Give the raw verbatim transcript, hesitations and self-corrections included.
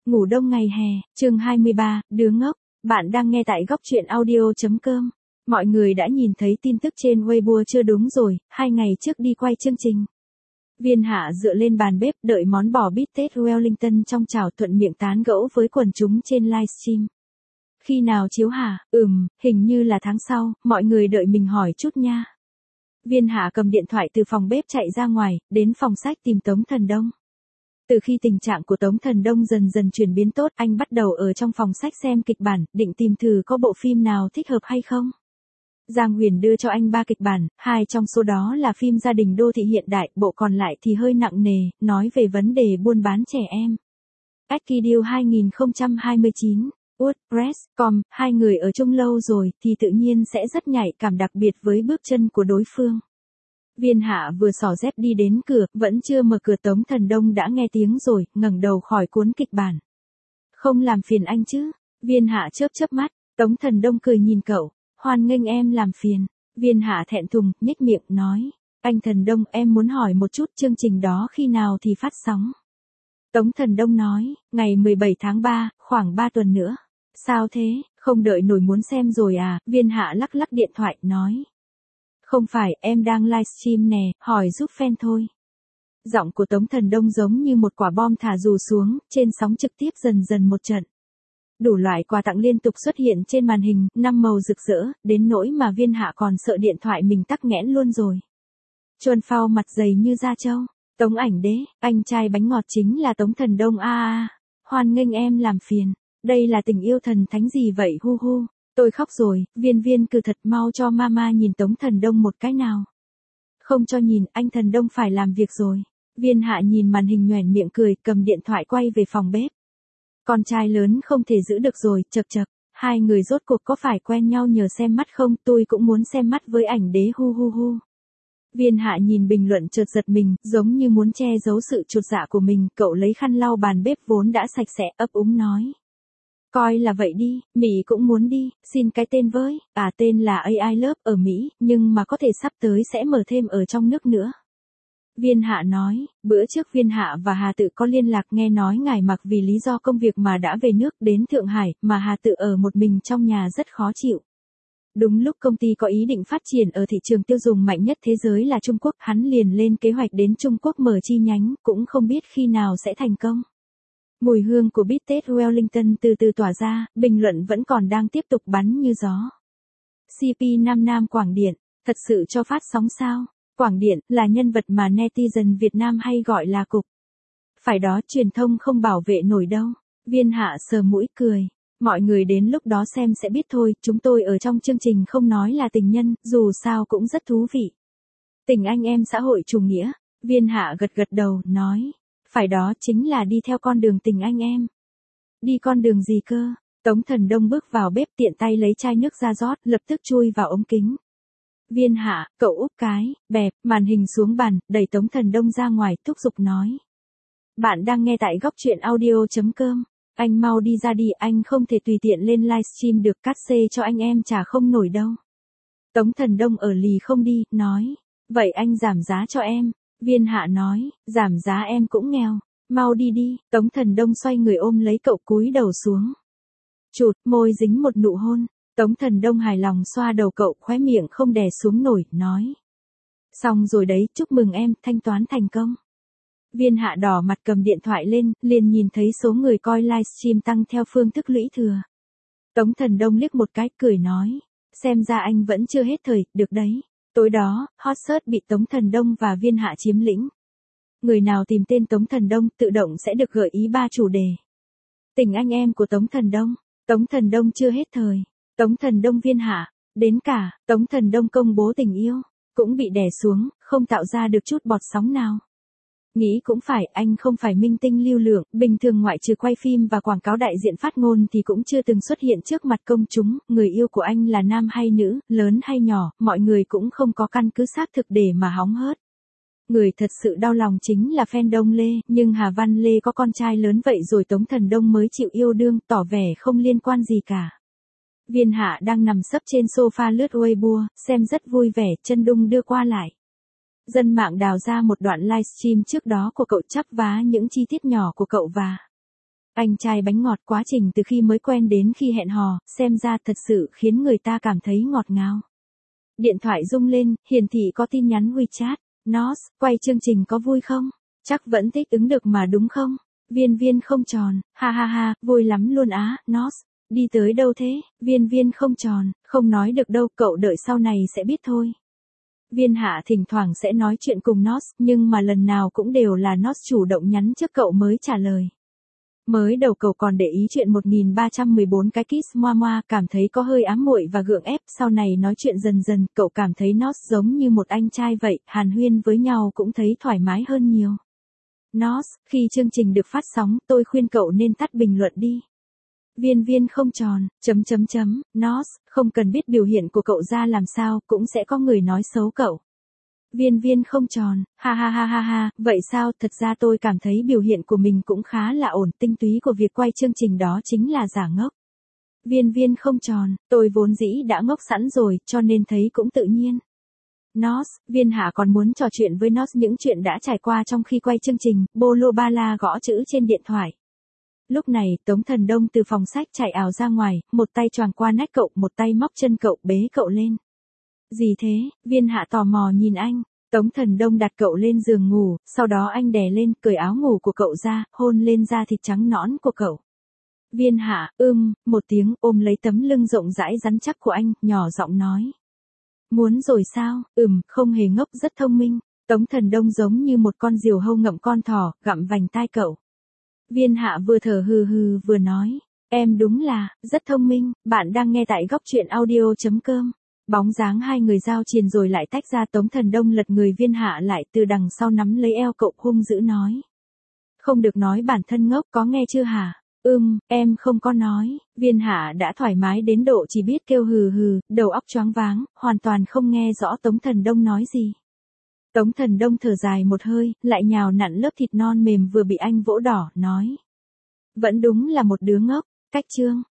Ngủ đông ngày hè, chương hai mươi ba, đứa ngốc. Bạn đang nghe tại góc truyện audio.com. Mọi người đã nhìn thấy tin tức trên Weibo chưa đúng rồi, hai ngày trước đi quay chương trình. Viên Hạ dựa lên bàn bếp đợi món bò bít tết Wellington trong chảo thuận miệng tán gẫu với quần chúng trên livestream. Khi nào chiếu hả? Ừm, hình như là tháng sau, mọi người đợi mình hỏi chút nha. Viên Hạ cầm điện thoại từ phòng bếp chạy ra ngoài, đến phòng sách tìm Tống Thần Đông. Từ khi tình trạng của Tống Thần Đông dần dần chuyển biến tốt, anh bắt đầu ở trong phòng sách xem kịch bản, định tìm thử có bộ phim nào thích hợp hay không. Giang Huyền đưa cho anh ba kịch bản, hai trong số đó là phim gia đình đô thị hiện đại, bộ còn lại thì hơi nặng nề, nói về vấn đề buôn bán trẻ em. Akideal hai không hai chín, WordPress chấm com, hai người ở chung lâu rồi thì tự nhiên sẽ rất nhạy cảm, đặc biệt với bước chân của đối phương. Viên Hạ vừa xỏ dép đi đến cửa, vẫn chưa mở cửa Tống Thần Đông đã nghe tiếng rồi, ngẩng đầu khỏi cuốn kịch bản. Không làm phiền anh chứ? Viên Hạ chớp chớp mắt, Tống Thần Đông cười nhìn cậu, hoan nghênh em làm phiền. Viên Hạ thẹn thùng, nhếch miệng, nói, anh Thần Đông, em muốn hỏi một chút, chương trình đó khi nào thì phát sóng? Tống Thần Đông nói, ngày mười bảy tháng ba, khoảng ba tuần nữa. Sao thế, không đợi nổi muốn xem rồi à? Viên Hạ lắc lắc điện thoại, nói. Không phải, em đang livestream nè, hỏi giúp fan thôi. Giọng của Tống Thần Đông giống như một quả bom thả dù xuống, trên sóng trực tiếp dần dần một trận. Đủ loại quà tặng liên tục xuất hiện trên màn hình, năm màu rực rỡ, đến nỗi mà Viên Hạ còn sợ điện thoại mình tắc nghẽn luôn rồi. Chuồn phao mặt dày như da trâu. Tống Ảnh Đế, anh trai bánh ngọt chính là Tống Thần Đông a a. Hoan nghênh em làm phiền. Đây là tình yêu thần thánh gì vậy hu hu. Tôi khóc rồi, Viên Viên cứ thật mau cho mama nhìn Tống Thần Đông một cái nào. Không cho nhìn, anh Thần Đông phải làm việc rồi. Viên Hạ nhìn màn hình nhoẻn miệng cười, cầm điện thoại quay về phòng bếp. Con trai lớn không thể giữ được rồi, chật chật. Hai người rốt cuộc có phải quen nhau nhờ xem mắt không? Tôi cũng muốn xem mắt với Ảnh Đế hu hu hu. Viên Hạ nhìn bình luận chợt giật mình, giống như muốn che giấu sự chột dạ của mình, cậu lấy khăn lau bàn bếp vốn đã sạch sẽ, ấp úng nói. Coi là vậy đi, Mỹ cũng muốn đi, xin cái tên với, à tên là a i Love ở Mỹ, nhưng mà có thể sắp tới sẽ mở thêm ở trong nước nữa. Viên Hạ nói, bữa trước Viên Hạ và Hà Tự có liên lạc, nghe nói ngài Mặc vì lý do công việc mà đã về nước đến Thượng Hải, mà Hà Tự ở một mình trong nhà rất khó chịu. Đúng lúc công ty có ý định phát triển ở thị trường tiêu dùng mạnh nhất thế giới là Trung Quốc, hắn liền lên kế hoạch đến Trung Quốc mở chi nhánh, cũng không biết khi nào sẽ thành công. Mùi hương của bít tết Wellington từ từ tỏa ra, bình luận vẫn còn đang tiếp tục bắn như gió. xê pê Nam Nam Quảng Điện, thật sự cho phát sóng sao? Quảng Điện là nhân vật mà netizen Việt Nam hay gọi là cục. Phải đó, truyền thông không bảo vệ nổi đâu. Viên Hạ sờ mũi cười. Mọi người đến lúc đó xem sẽ biết thôi, chúng tôi ở trong chương trình không nói là tình nhân, dù sao cũng rất thú vị. Tình anh em xã hội chủ nghĩa. Viên Hạ gật gật đầu, nói. Phải đó, chính là đi theo con đường tình anh em. Đi con đường gì cơ? Tống Thần Đông bước vào bếp, tiện tay lấy chai nước ra rót, lập tức chui vào ống kính. Viên Hạ, cậu úp cái, bẹp, màn hình xuống bàn, đẩy Tống Thần Đông ra ngoài, thúc giục nói. Bạn đang nghe tại góc truyện audio.com. Anh mau đi ra đi, anh không thể tùy tiện lên livestream được, cát xê cho anh em trả không nổi đâu. Tống Thần Đông ở lì không đi, nói. Vậy anh giảm giá cho em. Viên Hạ nói, giảm giá em cũng nghèo. Mau đi đi. Tống Thần Đông xoay người ôm lấy cậu, cúi đầu xuống. Chụt, môi dính một nụ hôn. Tống Thần Đông hài lòng xoa đầu cậu, khóe miệng không đè xuống nổi, nói. Xong rồi đấy, chúc mừng em, thanh toán thành công. Viên Hạ đỏ mặt cầm điện thoại lên, liền nhìn thấy số người coi livestream tăng theo phương thức lũy thừa. Tống Thần Đông liếc một cái, cười nói. Xem ra anh vẫn chưa hết thời, được đấy. Tối đó, hot search bị Tống Thần Đông và Viên Hạ chiếm lĩnh. Người nào tìm tên Tống Thần Đông tự động sẽ được gợi ý ba chủ đề. Tình anh em của Tống Thần Đông. Tống Thần Đông chưa hết thời. Tống Thần Đông Viên Hạ. Đến cả, Tống Thần Đông công bố tình yêu. Cũng bị đè xuống, không tạo ra được chút bọt sóng nào. Nghĩ cũng phải, anh không phải minh tinh lưu lượng, bình thường ngoại trừ quay phim và quảng cáo đại diện phát ngôn thì cũng chưa từng xuất hiện trước mặt công chúng, người yêu của anh là nam hay nữ, lớn hay nhỏ, mọi người cũng không có căn cứ xác thực để mà hóng hớt. Người thật sự đau lòng chính là fan Đông Lê, nhưng Hà Văn Lê có con trai lớn vậy rồi Tống Thần Đông mới chịu yêu đương, tỏ vẻ không liên quan gì cả. Viên Hạ đang nằm sấp trên sofa lướt Weibo, xem rất vui vẻ, chân đung đưa qua lại. Dân mạng đào ra một đoạn livestream trước đó của cậu chắp vá những chi tiết nhỏ của cậu và Anh trai bánh ngọt quá trình từ khi mới quen đến khi hẹn hò, xem ra thật sự khiến người ta cảm thấy ngọt ngào. Điện thoại rung lên, hiển thị có tin nhắn WeChat. Nos, quay chương trình có vui không? Chắc vẫn thích ứng được mà đúng không? Viên viên không tròn, ha ha ha, vui lắm luôn á, Nos. Đi tới đâu thế? Viên viên không tròn, không nói được đâu, cậu đợi sau này sẽ biết thôi. Viên Hạ thỉnh thoảng sẽ nói chuyện cùng Nos, nhưng mà lần nào cũng đều là Nos chủ động nhắn trước cậu mới trả lời. Mới đầu cậu còn để ý chuyện một nghìn ba trăm mười bốn cái kiss moa moa, cảm thấy có hơi ám muội và gượng ép, sau này nói chuyện dần dần, cậu cảm thấy Nos giống như một anh trai vậy, hàn huyên với nhau cũng thấy thoải mái hơn nhiều. Nos, khi chương trình được phát sóng, tôi khuyên cậu nên tắt bình luận đi. Viên viên không tròn, chấm chấm chấm, Nos, không cần biết biểu hiện của cậu ra làm sao, cũng sẽ có người nói xấu cậu. Viên viên không tròn, ha ha ha ha ha, vậy sao, thật ra tôi cảm thấy biểu hiện của mình cũng khá là ổn, tinh túy của việc quay chương trình đó chính là giả ngốc. Viên viên không tròn, tôi vốn dĩ đã ngốc sẵn rồi, cho nên thấy cũng tự nhiên. Nos, Viên Hạ còn muốn trò chuyện với Nos những chuyện đã trải qua trong khi quay chương trình, bolo ba la gõ chữ trên điện thoại. Lúc này, Tống Thần Đông từ phòng sách chạy ảo ra ngoài, một tay choàng qua nách cậu, một tay móc chân cậu, bế cậu lên. Gì thế? Viên Hạ tò mò nhìn anh. Tống Thần Đông đặt cậu lên giường ngủ, sau đó anh đè lên, cởi áo ngủ của cậu ra, hôn lên da thịt trắng nõn của cậu. Viên Hạ, ưm, một tiếng, ôm lấy tấm lưng rộng rãi rắn chắc của anh, nhỏ giọng nói. Muốn rồi sao? Ừm, không hề ngốc, rất thông minh. Tống Thần Đông giống như một con diều hâu ngậm con thỏ, gặm vành tai cậu. Viên Hạ vừa thở hừ hừ vừa nói. Em đúng là, rất thông minh, bạn đang nghe tại góc truyện audio.com. Bóng dáng hai người giao triền rồi lại tách ra, Tống Thần Đông lật người Viên Hạ lại từ đằng sau nắm lấy eo cậu hung dữ nói. Không được nói bản thân ngốc, có nghe chưa hả? Ừm, em không có nói. Viên Hạ đã thoải mái đến độ chỉ biết kêu hừ hừ, đầu óc choáng váng, hoàn toàn không nghe rõ Tống Thần Đông nói gì. Tống Thần Đông thở dài một hơi, lại nhào nặn lớp thịt non mềm vừa bị anh vỗ đỏ, nói. Vẫn đúng là một đứa ngốc. Cách chương.